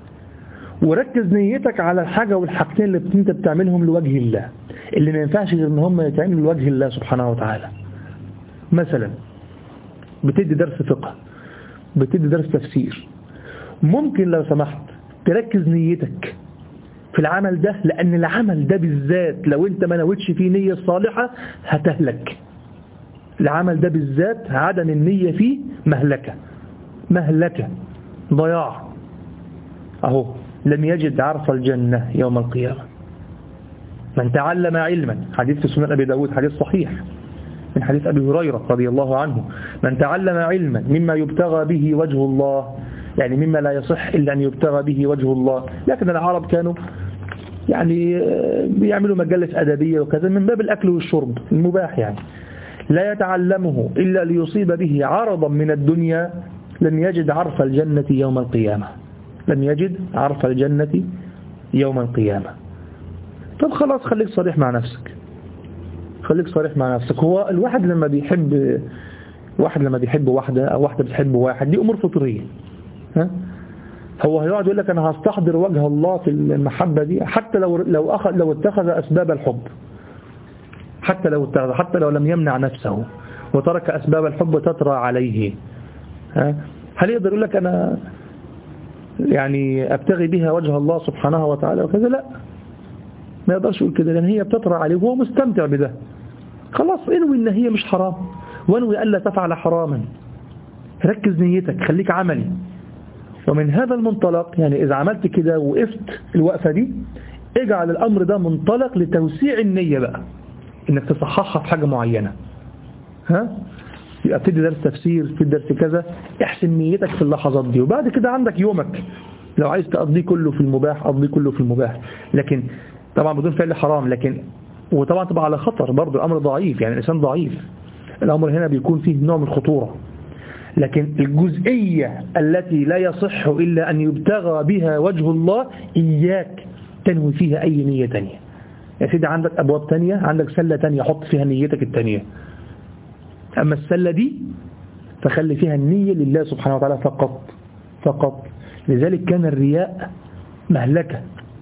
وركز نيتك على الحاجة والحاجتين اللي انت بتعملهم لوجه الله، اللي ما ينفعش غير ان هم يتعملوا لوجه الله سبحانه وتعالى. مثلا بتدي درس فقه، بتدي درس تفسير، ممكن لو سمحت تركز نيتك في العمل ده، لأن العمل ده بالذات لو انت ما نويتش فيه نية صالحة هتهلك. العمل ده بالذات عدم النية فيه مهلكة مهلكة ضياع. اهو لم يجد عرف الجنة يوم القيامة من تعلم علما، حديث في سنن أبي داود، حديث صحيح من حديث أبي هريرة رضي الله عنه، من تعلم علما مما يبتغى به وجه الله، يعني مما لا يصح إلا أن يبتغى به وجه الله. لكن العرب كانوا يعني بيعملوا مجالس أدبية وكذا من باب الأكل والشرب المباح، يعني لا يتعلمه إلا ليصيب به عرضا من الدنيا لم يجد عرف الجنة يوم القيامة لم يجد عرف الجنة يوم القيامة. طب خلاص، خليك صريح مع نفسك خليك صريح مع نفسك. هو الواحد لما بيحب واحد لما بيحب واحدة أو واحدة بتحب واحد، دي أمور فطرية. ها هو هيقعد يقول لك أنا هستحضر وجه الله في المحبة دي، حتى لو لو أخذ لو اتخذ أسباب الحب، حتى لو اتخذ حتى لو لم يمنع نفسه وترك أسباب الحب تطرى عليه. ها هل يقدر يقول لك أنا يعني أبتغي بها وجه الله سبحانه وتعالى وكذا؟ لا، ما يقدرش يقول كده، لأن هي بتطرى عليه وهو مستمتع بده. خلاص، انوي ان هي مش حرام، وانوي ألا تفعل حراما، ركز نيتك، خليك عملي. ومن هذا المنطلق يعني إذا عملت كده وقفت الوقفة دي، اجعل الأمر ده منطلق لتوسيع النية بقى، انك تصححها في حاجة معينة. ها يبقى بتدي درس تفسير، في درس كذا، احسن نيتك في اللحظات دي، وبعد كده عندك يومك لو عايز تقضيه كله في المباح قضيه كله في المباح، لكن طبعا بدون فعل حرام. لكن وطبعا تبقى على خطر برضه، الأمر ضعيف، يعني الإنسان ضعيف، الأمر هنا بيكون فيه نوع من الخطورة. لكن الجزئية التي لا يصح إلا أن يبتغى بها وجه الله، إياك تنوي فيها أي نية تانية. يا سيدي عندك أبواب تانية، عندك سلة تانية، حط فيها نيتك التانية. أما السلة دي فخلي فيها النية لله سبحانه وتعالى فقط فقط. لذلك كان الرياء مهلكة.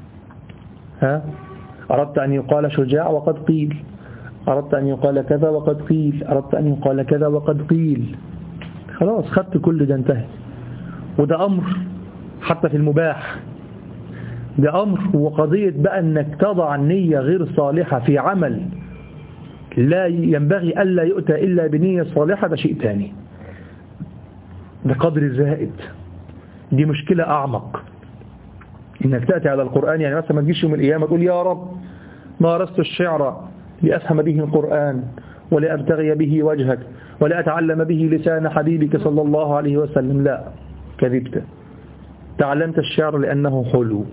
ها أردت أن يقال شجاع وقد قيل، أردت أن يقال كذا وقد قيل، أردت أن يقال كذا وقد قيل. خلاص خدت كل ده، انتهى. وده أمر حتى في المباح، ده أمر. وقضية بقى أنك تضع النية غير صالحة في عمل لا ينبغي ألا يؤتى إلا بنية صالحة، ده شيء تاني، ده قدر زائد، دي مشكلة أعمق. إنك تأتي على القرآن، يعني مثلا ما تجيش يوم القيامة تقول يا رب مارست الشعر لأفهم به القرآن ولأبتغي به وجهك ولأتعلم به لسان حبيبك صلى الله عليه وسلم. لا، كذبت. تعلمت الشعر لأنه حلو،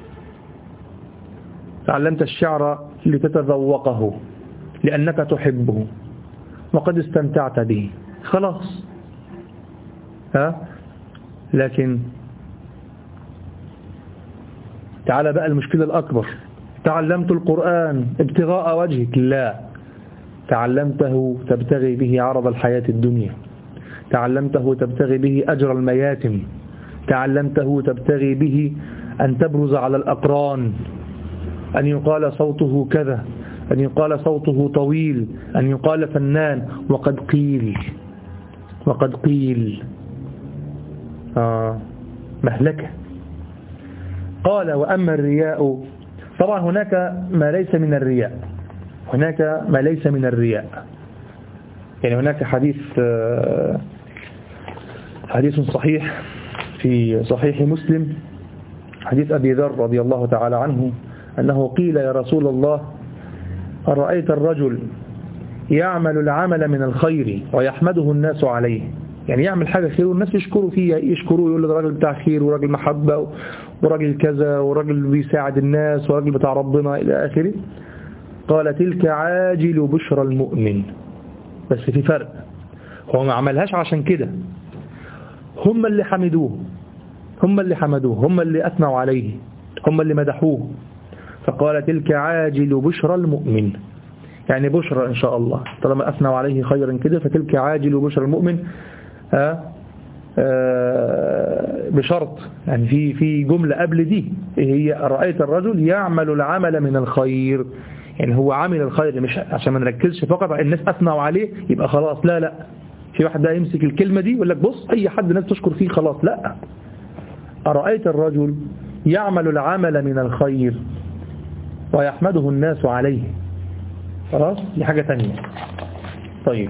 تعلمت الشعر لتتذوقه لأنك تحبه وقد استمتعت به، خلاص. ها؟ لكن تعال بقى المشكلة الأكبر، تعلمت القرآن ابتغاء وجهك، لا، تعلمته تبتغي به عرض الحياة الدنيا، تعلمته تبتغي به أجر المياتم، تعلمته تبتغي به أن تبرز على الأقران، أن يقال صوته كذا، أن يقال صوته طويل، أن يقال فنان، وقد قيل وقد قيل آه مهلكة. قال وأما الرياء، طبعا هناك ما ليس من الرياء، هناك ما ليس من الرياء، يعني هناك حديث حديث صحيح في صحيح مسلم، حديث أبي ذر رضي الله تعالى عنه أنه قيل يا رسول الله أرأيت الرجل يعمل العمل من الخير ويحمده الناس عليه، يعني يعمل حاجة خير والناس يشكروا فيها، يشكروا يقول له راجل بتاع خير وراجل محبة وراجل كذا وراجل بيساعد الناس وراجل بتاع ربنا إلى آخره. قال تلك عاجل بشرى المؤمن، بس في فرق، هو ما عملهاش عشان كده، هم اللي حمدوه، هم اللي حمدوه، هم اللي أثنوا عليه، هم اللي مدحوه، فقال تلك عاجل بشرى المؤمن، يعني بشرى إن شاء الله، طالما أثنوا عليه خيرا كده فتلك عاجل بشرى المؤمن. آه آه بشرط، يعني في في جملة قبل دي هي رأيت الرجل يعمل العمل من الخير، يعني هو عامل الخير، مش عشان ما نركزش فقط الناس أثنوا عليه يبقى خلاص، لا لا، في واحد بقى يمسك الكلمة دي ويقول لك بص أي حد الناس تشكر فيه خلاص، لا، أرأيت الرجل يعمل العمل من الخير ويحمده الناس عليه، خلاص دي حاجة تانية. طيب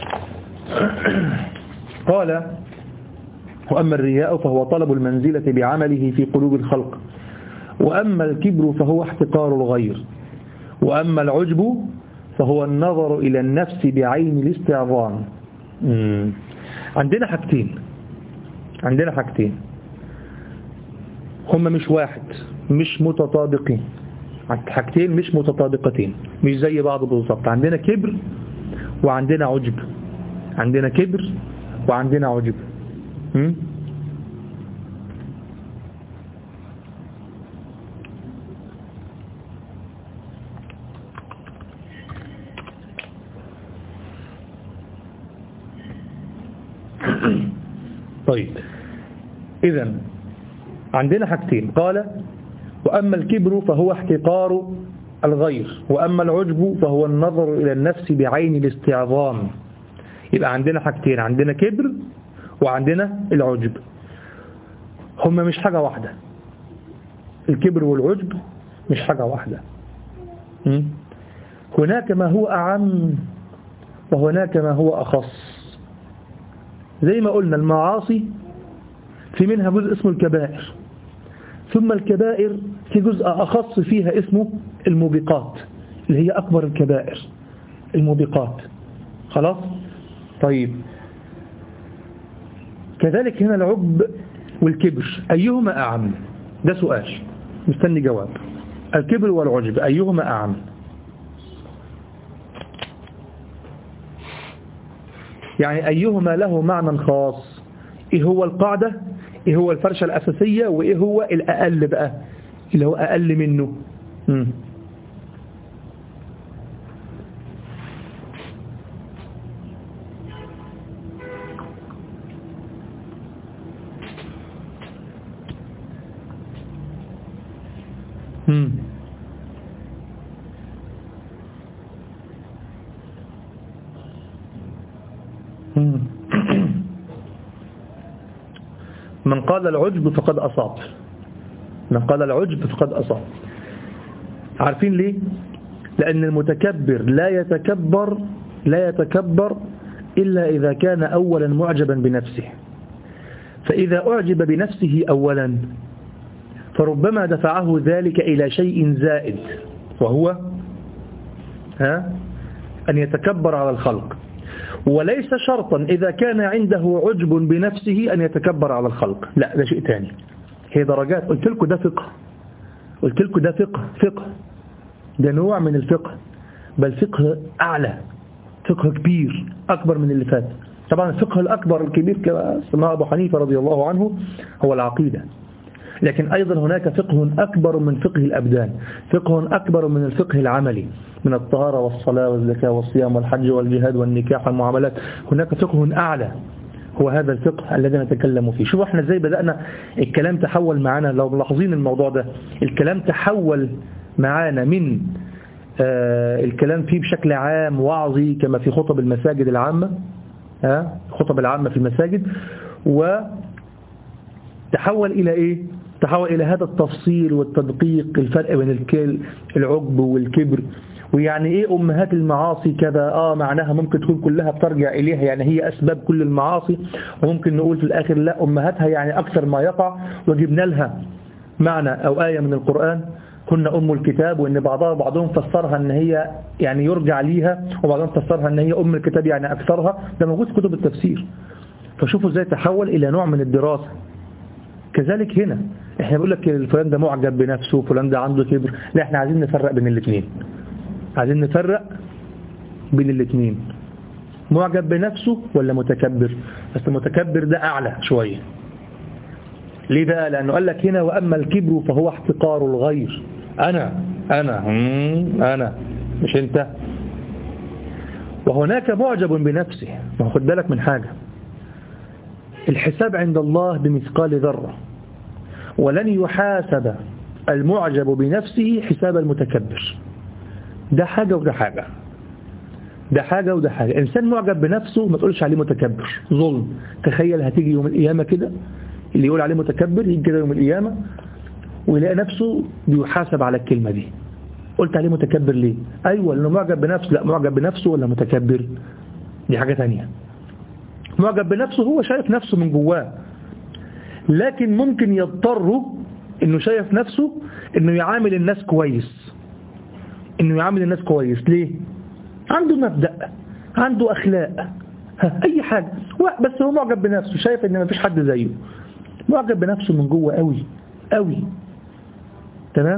قال وأما الرياء فهو طلب المنزلة بعمله في قلوب الخلق، وأما الكبر فهو احتقار الغير، وأما العجب فهو النظر إلى النفس بعين الاستعظام. عندنا حاجتين، عندنا حاجتين هم مش واحد، مش متطابقين، حاجتين مش متطابقتين، مش زي بعض بالظبط. عندنا كبر وعندنا عجب، عندنا كبر وعندنا عجب. م? طيب إذن عندنا حاجتين، قال وأما الكبر فهو احتقار الغير، وأما العجب فهو النظر إلى النفس بعين الاستعظام. يبقى عندنا حاجتين، عندنا كبر وعندنا العجب، هما مش حاجة واحدة، الكبر والعجب مش حاجة واحدة. هناك ما هو أعم وهناك ما هو أخص. زي ما قلنا المعاصي في منها جزء اسمه الكبائر، ثم الكبائر في جزء أخص فيها اسمه الموبقات، اللي هي أكبر الكبائر، الموبقات، خلاص. طيب كذلك هنا العجب والكبر أيهما أعم؟ ده سؤال مستني جواب. الكبر والعجب أيهما أعم؟ يعني أيهما له معنى خاص؟ إيه هو القاعدة؟ إيه هو الفرشة الأساسية؟ وإيه هو الأقل بقى اللي هو أقل منه؟ مم. مم. مم. من قال العجب فقد أصاب، من قال العجب فقد أصاب. عارفين ليه؟ لأن المتكبر لا يتكبر لا يتكبر إلا إذا كان أولا معجبا بنفسه، فإذا أعجب بنفسه أولا فربما دفعه ذلك إلى شيء زائد، وهو ها أن يتكبر على الخلق. وليس شرطا إذا كان عنده عجب بنفسه أن يتكبر على الخلق، لا، ده شيء تاني. هي درجات. قلت لكم ده فقه، قلت لكم ده فقه فقه ده نوع من الفقه، بل فقه أعلى، فقه كبير أكبر من اللي فات. طبعا الفقه الأكبر الكبير كما سماه أبو حنيفة رضي الله عنه هو العقيدة، لكن أيضا هناك فقه أكبر من فقه الأبدان، فقه أكبر من الفقه العملي، من الطهارة والصلاة والزكاة والصيام والحج والجهاد والنكاح والمعاملات. هناك فقه أعلى هو هذا الفقه الذي نتكلم فيه. شوفوا احنا ازاي بدأنا الكلام تحول معنا، لو ملاحظين الموضوع ده الكلام تحول معانا من آه الكلام فيه بشكل عام وعظي كما في خطب المساجد العامة، ها خطب العامة في المساجد، وتحول إلى إيه؟ تحول إلى هذا التفصيل والتدقيق، الفرق بين العجب والكبر، ويعني إيه أمهات المعاصي كذا، آه معناها ممكن تكون كلها بترجع إليها، يعني هي أسباب كل المعاصي، وممكن نقول في الآخر لا أمهاتها يعني أكثر ما يقع، وجبنا لها معنى أو آية من القرآن هن أم الكتاب، وإن بعضها بعضهم فسرها أن هي يعني يرجع ليها، وبعضهم فسرها أن هي أم الكتاب يعني أكثرها. ده موجود في كتب التفسير. فشوفوا ازاي تحول إلى نوع من الدراسة. كذلك هنا احنا بنقول لك فلان ده معجب بنفسه، فلان ده عنده كبر، لا احنا عايزين نفرق بين الاثنين، عايزين نفرق بين الاثنين، معجب بنفسه ولا متكبر. بس المتكبر ده أعلى شوية. ليه بقى؟ لأنه قال لك هنا وأما الكبر فهو احتقار الغير. أنا أنا أنا مش أنت. وهناك معجب بنفسه. ما خد بالك من حاجة، الحساب عند الله بمثقال ذرة، ولن يحاسب المعجب بنفسه حساب المتكبر. ده حاجة وده حاجة، ده حاجة وده حاجة. إنسان معجب بنفسه ما تقولش عليه متكبر، ظلم. تخيل هتيجي يوم القيامة كده اللي يقول عليه متكبر يجي كده يوم القيامة ويلاقي نفسه بيحاسب على الكلمة دي. قلت عليه متكبر ليه؟ أيوة لأنه معجب بنفسه. لا، معجب بنفسه ولا متكبر دي حاجة تانية. معجب بنفسه هو شايف نفسه من جواه، لكن ممكن يضطر انه شايف نفسه انه يعامل الناس كويس، انه يعامل الناس كويس. ليه؟ عنده مبدأ، عنده اخلاق، اي حاجة، بس هو معجب بنفسه، شايف ان مفيش حد زيه، معجب بنفسه من جوه قوي قوي، تمام،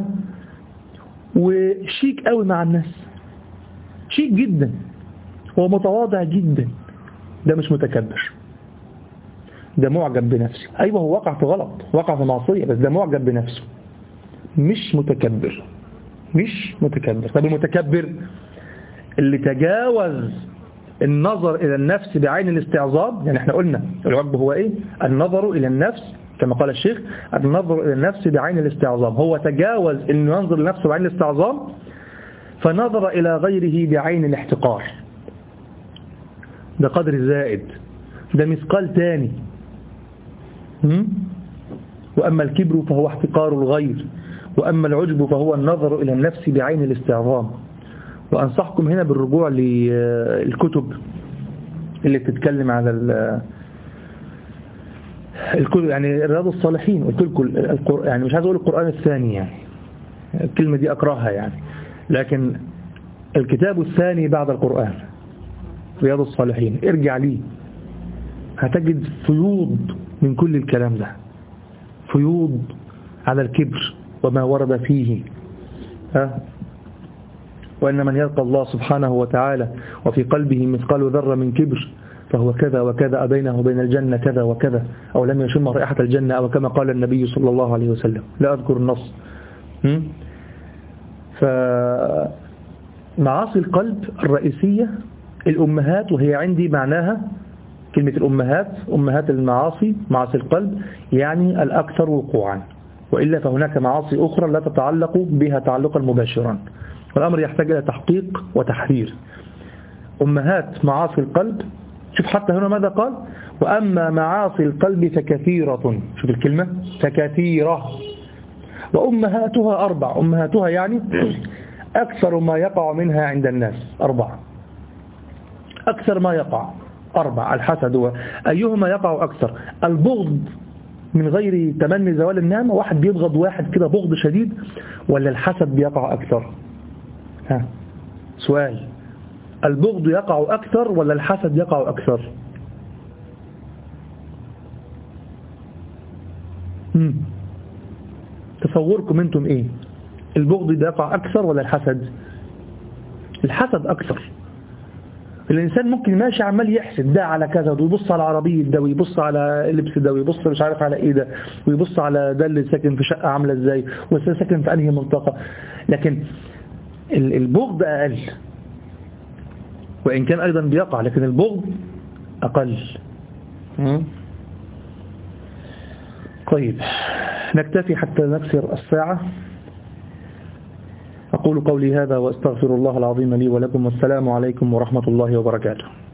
وشيك قوي مع الناس، شيك جدا ومتواضع جدا. ده مش متكبر، ده معجب بنفسه. أيوة هو وقع في غلط، وقع في معصية، بس ده معجب بنفسه مش متكبر، مش متكبر. طب المتكبر اللي تجاوز النظر إلى النفس بعين الاستعظام. يعني احنا قلنا العجب هو ايه؟ النظر إلى النفس كما قال الشيخ، النظر إلى النفس بعين الاستعظام. هو تجاوز انه ينظر لنفسه بعين الاستعظام فنظر إلى غيره بعين الاحتقار. ده قدر زائد، ده مثقال تاني. وأما الكبر فهو احتقار الغير، وأما العجب فهو النظر إلى النفس بعين الاستعظام. وأنصحكم هنا بالرجوع للكتب اللي بتتكلم على الكتب، يعني رياض الصالحين. قلت لكم يعني مش عايز أقول القرآن الثاني، يعني الكلمة دي أكرهها يعني، لكن الكتاب الثاني بعد القرآن رياض الصالحين، ارجع ليه هتجد فيوض من كل الكلام ده، فيوض على الكبر وما ورد فيه. ها؟ وأن من يلقى الله سبحانه وتعالى وفي قلبه مثقال ذرة من كبر فهو كذا وكذا، بينه وبين الجنة كذا وكذا، أو لم يشم رائحة الجنة، أو كما قال النبي صلى الله عليه وسلم، لا أذكر النص. فمعاصي القلب الرئيسية الأمهات، وهي عندي معناها كلمة الأمهات، أمهات المعاصي معاصي القلب، يعني الأكثر وقوعا، وإلا فهناك معاصي أخرى لا تتعلق بها تعلقا مباشرا، والأمر يحتاج إلى تحقيق وتحرير. أمهات معاصي القلب، شوف حتى هنا ماذا قال؟ وأما معاصي القلب فكثيرة، شوف الكلمة فكثيرة، وأمهاتها أربع. أمهاتها يعني أكثر ما يقع منها عند الناس أربعة، أكثر ما يقع أربع. الحسد، أيهما يقع أكثر؟ البغض من غير تمني زوال النعمة، واحد بيبغض واحد كده بغض شديد، ولا الحسد بيقع أكثر؟ ها سؤال، البغض يقع أكثر ولا الحسد يقع أكثر؟ مم. تصوركم انتم ايه؟ البغض ده يقع اكثر ولا الحسد؟ الحسد اكثر. الانسان ممكن ماشي عمال يحسد ده على كذا، ويبص على عربية ده، ويبص على اللبس ده، ويبص مش عارف على ايه ده، ويبص على ده اللي ساكن في شقة عاملة ازاي، وساكن في انهي منطقة. لكن البغض اقل، وان كان ايضا بيقع، لكن البغض اقل. طيب نكتفي حتى نكسر الساعة. أقول قولي هذا وأستغفر الله العظيم لي ولكم، والسلام عليكم ورحمة الله وبركاته.